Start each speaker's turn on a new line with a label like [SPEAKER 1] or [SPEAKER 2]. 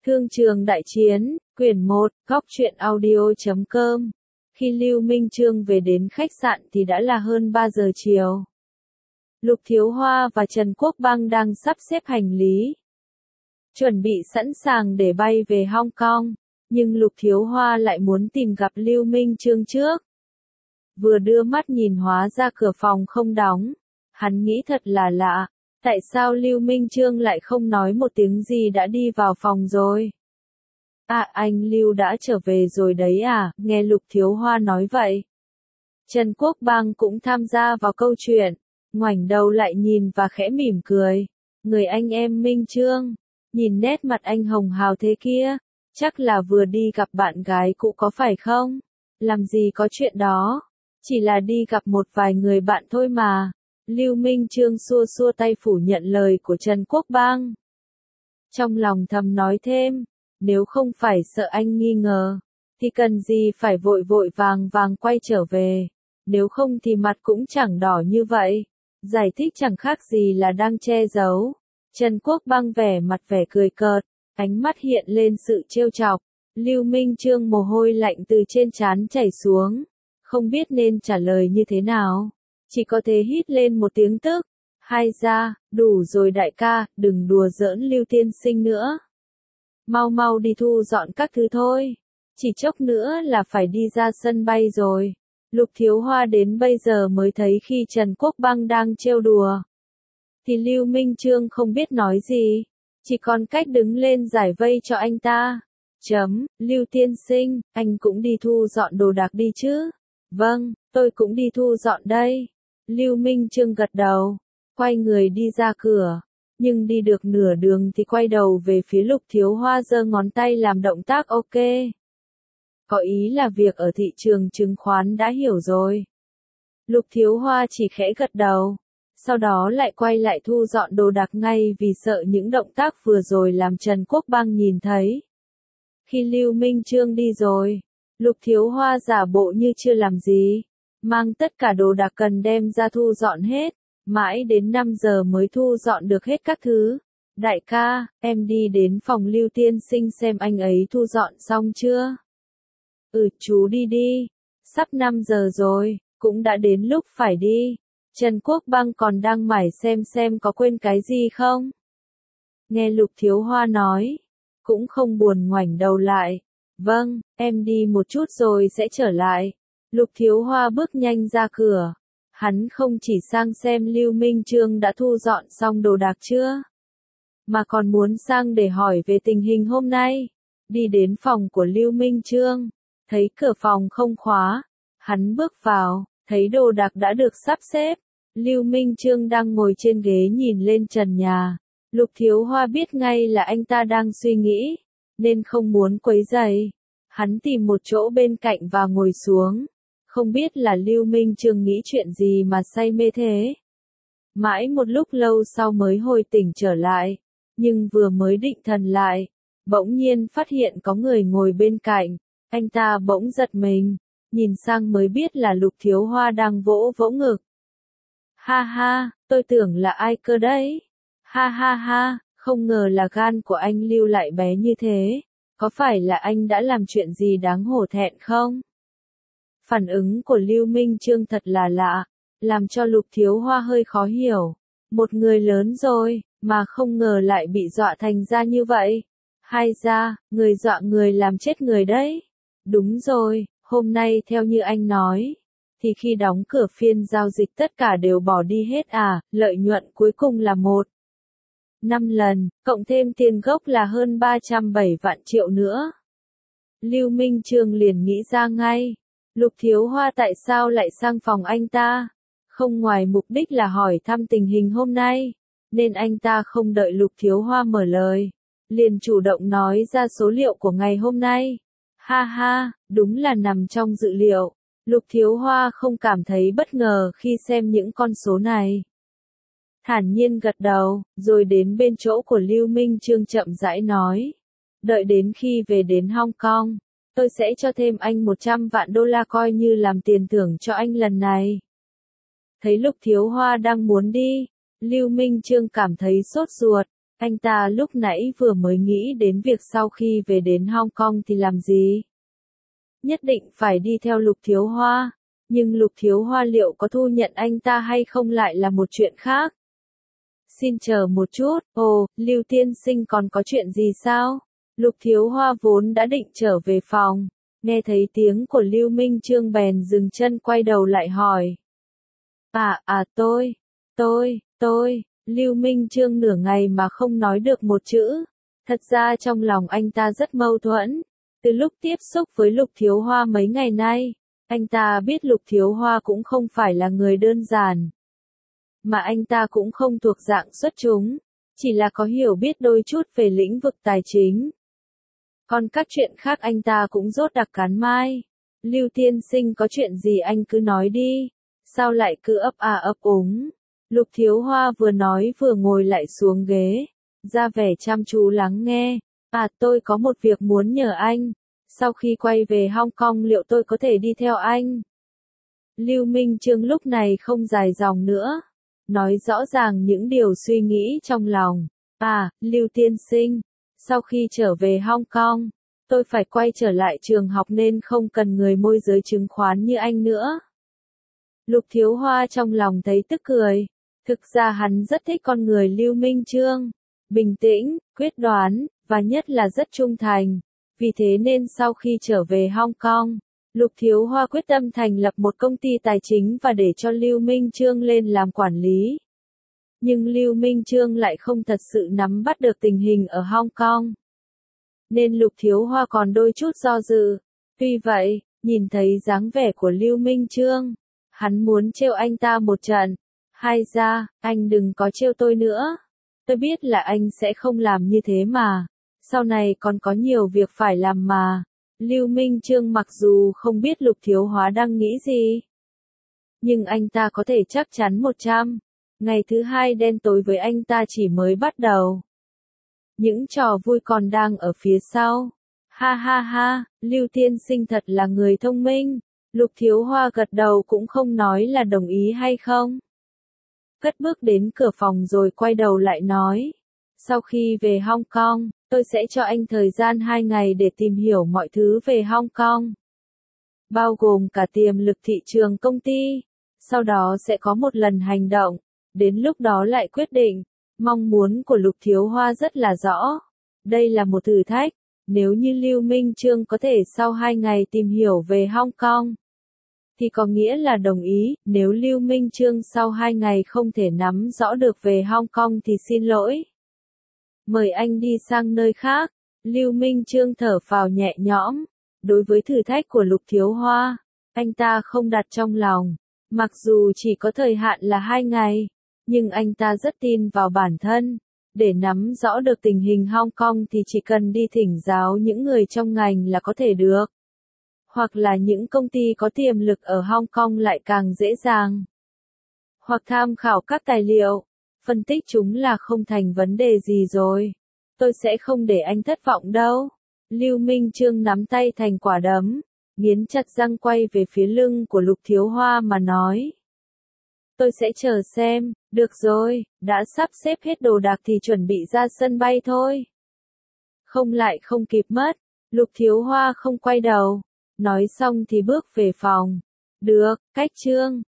[SPEAKER 1] Thương trường đại chiến, quyển 1, góc truyện audio.com. Khi Lưu Minh Chương về đến khách sạn thì đã là hơn 3 giờ chiều. Lục Thiếu Hoa và Trần Quốc Băng đang sắp xếp hành lý, chuẩn bị sẵn sàng để bay về Hong Kong, nhưng Lục Thiếu Hoa lại muốn tìm gặp Lưu Minh Chương trước. Vừa đưa mắt nhìn hóa ra cửa phòng không đóng, hắn nghĩ thật là lạ, tại sao Lưu Minh Chương lại không nói một tiếng gì đã đi vào phòng rồi? À, anh Lưu đã trở về rồi đấy à, nghe Lục Thiếu Hoa nói vậy. Trần Quốc Băng cũng tham gia vào câu chuyện, ngoảnh đầu lại nhìn và khẽ mỉm cười. Người anh em Minh Chương, nhìn nét mặt anh hồng hào thế kia, chắc là vừa đi gặp bạn gái cũ có phải không? Làm gì có chuyện đó, chỉ là đi gặp một vài người bạn thôi mà. Lưu Minh Chương xua xua tay phủ nhận lời của Trần Quốc Băng. Trong lòng thầm nói thêm, nếu không phải sợ anh nghi ngờ, thì cần gì phải vội vội vàng vàng quay trở về, nếu không thì mặt cũng chẳng đỏ như vậy. Giải thích chẳng khác gì là đang che giấu. Trần Quốc Băng vẻ mặt vẻ cười cợt, ánh mắt hiện lên sự trêu chọc. Lưu Minh Chương mồ hôi lạnh từ trên trán chảy xuống, không biết nên trả lời như thế nào, chỉ có thể hít lên một tiếng tức. Hai ra, đủ rồi đại ca, đừng đùa giỡn Lưu tiên sinh nữa. Mau mau đi thu dọn các thứ thôi, chỉ chốc nữa là phải đi ra sân bay rồi. Lục Thiếu Hoa đến bây giờ mới thấy khi Trần Quốc Băng đang trêu đùa, thì Lưu Minh Chương không biết nói gì, chỉ còn cách đứng lên giải vây cho anh ta. Lưu tiên sinh, anh cũng đi thu dọn đồ đạc đi chứ? Vâng, tôi cũng đi thu dọn đây. Lưu Minh Chương gật đầu, quay người đi ra cửa, nhưng đi được nửa đường thì quay đầu về phía Lục Thiếu Hoa giơ ngón tay làm động tác ok. Có ý là việc ở thị trường chứng khoán đã hiểu rồi. Lục Thiếu Hoa chỉ khẽ gật đầu, sau đó lại quay lại thu dọn đồ đạc ngay vì sợ những động tác vừa rồi làm Trần Quốc Băng nhìn thấy. Khi Lưu Minh Chương đi rồi, Lục Thiếu Hoa giả bộ như chưa làm gì, mang tất cả đồ đạc cần đem ra thu dọn hết, mãi đến 5 giờ mới thu dọn được hết các thứ. Đại ca, em đi đến phòng Lưu tiên sinh xem anh ấy thu dọn xong chưa? Chú đi đi, sắp 5 giờ rồi, cũng đã đến lúc phải đi. Trần Quốc Băng còn đang mải xem có quên cái gì không. Nghe Lục Thiếu Hoa nói, cũng không buồn ngoảnh đầu lại. Vâng, em đi một chút rồi sẽ trở lại. Lục Thiếu Hoa bước nhanh ra cửa. Hắn không chỉ sang xem Lưu Minh Chương đã thu dọn xong đồ đạc chưa, mà còn muốn sang để hỏi về tình hình hôm nay. Đi đến phòng của Lưu Minh Chương, thấy cửa phòng không khóa, hắn bước vào, thấy đồ đạc đã được sắp xếp. Lưu Minh Chương đang ngồi trên ghế nhìn lên trần nhà. Lục Thiếu Hoa biết ngay là anh ta đang suy nghĩ, nên không muốn quấy rầy. Hắn tìm một chỗ bên cạnh và ngồi xuống. Không biết là Lưu Minh Chương nghĩ chuyện gì mà say mê thế. Mãi một lúc lâu sau mới hồi tỉnh trở lại, nhưng vừa mới định thần lại, bỗng nhiên phát hiện có người ngồi bên cạnh. Anh ta bỗng giật mình, nhìn sang mới biết là Lục Thiếu Hoa đang vỗ vỗ ngực. Ha ha, tôi tưởng là ai cơ đấy. Ha ha ha, không ngờ là gan của anh Lưu lại bé như thế. Có phải là anh đã làm chuyện gì đáng hổ thẹn không? Phản ứng của Lưu Minh Chương thật là lạ, làm cho Lục Thiếu Hoa hơi khó hiểu. Một người lớn rồi, mà không ngờ lại bị dọa thành ra như vậy. Hay ra, người dọa người làm chết người đấy. Đúng rồi, hôm nay theo như anh nói, thì khi đóng cửa phiên giao dịch tất cả đều bỏ đi hết à, lợi nhuận cuối cùng là 5 lần, cộng thêm tiền gốc là hơn 307 vạn triệu nữa. Lưu Minh Chương liền nghĩ ra ngay, Lục Thiếu Hoa tại sao lại sang phòng anh ta? Không ngoài mục đích là hỏi thăm tình hình hôm nay, nên anh ta không đợi Lục Thiếu Hoa mở lời, liền chủ động nói ra số liệu của ngày hôm nay. Ha ha, đúng là nằm trong dự liệu. Lục Thiếu Hoa không cảm thấy bất ngờ khi xem những con số này. Thản nhiên gật đầu, rồi đến bên chỗ của Lưu Minh Chương chậm rãi nói. Đợi đến khi về đến Hong Kong, tôi sẽ cho thêm anh 100 vạn đô la coi như làm tiền thưởng cho anh lần này. Thấy Lục Thiếu Hoa đang muốn đi, Lưu Minh Chương cảm thấy sốt ruột, Anh ta lúc nãy vừa mới nghĩ đến việc sau khi về đến Hong Kong thì làm gì. Nhất định phải đi theo Lục Thiếu Hoa, nhưng Lục Thiếu Hoa liệu có thu nhận anh ta hay không lại là một chuyện khác. Xin chờ một chút, ồ, Lưu tiên sinh còn có chuyện gì sao? Lục Thiếu Hoa vốn đã định trở về phòng, nghe thấy tiếng của Lưu Minh Chương bèn dừng chân quay đầu lại hỏi. Tôi, Lưu Minh Chương nửa ngày mà không nói được một chữ. Thật ra trong lòng anh ta rất mâu thuẫn. Từ lúc tiếp xúc với Lục Thiếu Hoa mấy ngày nay, anh ta biết Lục Thiếu Hoa cũng không phải là người đơn giản. Mà anh ta cũng không thuộc dạng xuất chúng, chỉ là có hiểu biết đôi chút về lĩnh vực tài chính. Còn các chuyện khác anh ta cũng rốt đặc cán mai. Lưu tiên sinh có chuyện gì anh cứ nói đi, sao lại cứ ấp úng. Lục Thiếu Hoa vừa nói vừa ngồi lại xuống ghế, ra vẻ chăm chú lắng nghe. Tôi có một việc muốn nhờ anh, sau khi quay về Hong Kong liệu tôi có thể đi theo anh? Lưu Minh Chương lúc này không dài dòng nữa, nói rõ ràng những điều suy nghĩ trong lòng. Lưu tiên sinh, sau khi trở về Hong Kong, tôi phải quay trở lại trường học nên không cần người môi giới chứng khoán như anh nữa. Lục Thiếu Hoa trong lòng thấy tức cười. Thực ra hắn rất thích con người Lưu Minh Chương, bình tĩnh, quyết đoán, và nhất là rất trung thành. Vì thế nên sau khi trở về Hong Kong, Lục Thiếu Hoa quyết tâm thành lập một công ty tài chính và để cho Lưu Minh Chương lên làm quản lý. Nhưng Lưu Minh Chương lại không thật sự nắm bắt được tình hình ở Hong Kong, nên Lục Thiếu Hoa còn đôi chút do dự. Tuy vậy, nhìn thấy dáng vẻ của Lưu Minh Chương, hắn muốn trêu anh ta một trận. Hay ra, anh đừng có trêu tôi nữa. Tôi biết là anh sẽ không làm như thế mà. Sau này còn có nhiều việc phải làm mà. Lưu Minh Chương mặc dù không biết Lục Thiếu Hoa đang nghĩ gì, nhưng anh ta có thể chắc chắn 100. Ngày thứ hai đen tối với anh ta chỉ mới bắt đầu. Những trò vui còn đang ở phía sau. Ha ha ha, Lưu tiên sinh thật là người thông minh. Lục Thiếu Hoa gật đầu cũng không nói là đồng ý hay không. Cất bước đến cửa phòng rồi quay đầu lại nói. Sau khi về Hong Kong, tôi sẽ cho anh thời gian 2 ngày để tìm hiểu mọi thứ về Hong Kong. Bao gồm cả tiềm lực thị trường công ty. Sau đó sẽ có một lần hành động. Đến lúc đó lại quyết định. Mong muốn của Lục Thiếu Hoa rất là rõ. Đây là một thử thách. Nếu như Lưu Minh Chương có thể sau 2 ngày tìm hiểu về Hong Kong, thì có nghĩa là đồng ý. Nếu Lưu Minh Chương sau 2 ngày không thể nắm rõ được về Hong Kong thì xin lỗi. Mời anh đi sang nơi khác. Lưu Minh Chương thở phào nhẹ nhõm. Đối với thử thách của Lục Thiếu Hoa, anh ta không đặt trong lòng. Mặc dù chỉ có thời hạn là 2 ngày, nhưng anh ta rất tin vào bản thân. Để nắm rõ được tình hình Hong Kong thì chỉ cần đi thỉnh giáo những người trong ngành là có thể được. Hoặc là những công ty có tiềm lực ở Hong Kong lại càng dễ dàng. Hoặc tham khảo các tài liệu, phân tích chúng là không thành vấn đề gì rồi. Tôi sẽ không để anh thất vọng đâu. Lưu Minh Chương nắm tay thành quả đấm, nghiến chặt răng quay về phía lưng của Lục Thiếu Hoa mà nói. Tôi sẽ chờ xem, được rồi, đã sắp xếp hết đồ đạc thì chuẩn bị ra sân bay thôi. Không kịp mất, Lục Thiếu Hoa không quay đầu, nói xong thì bước về phòng. Được, cách chương.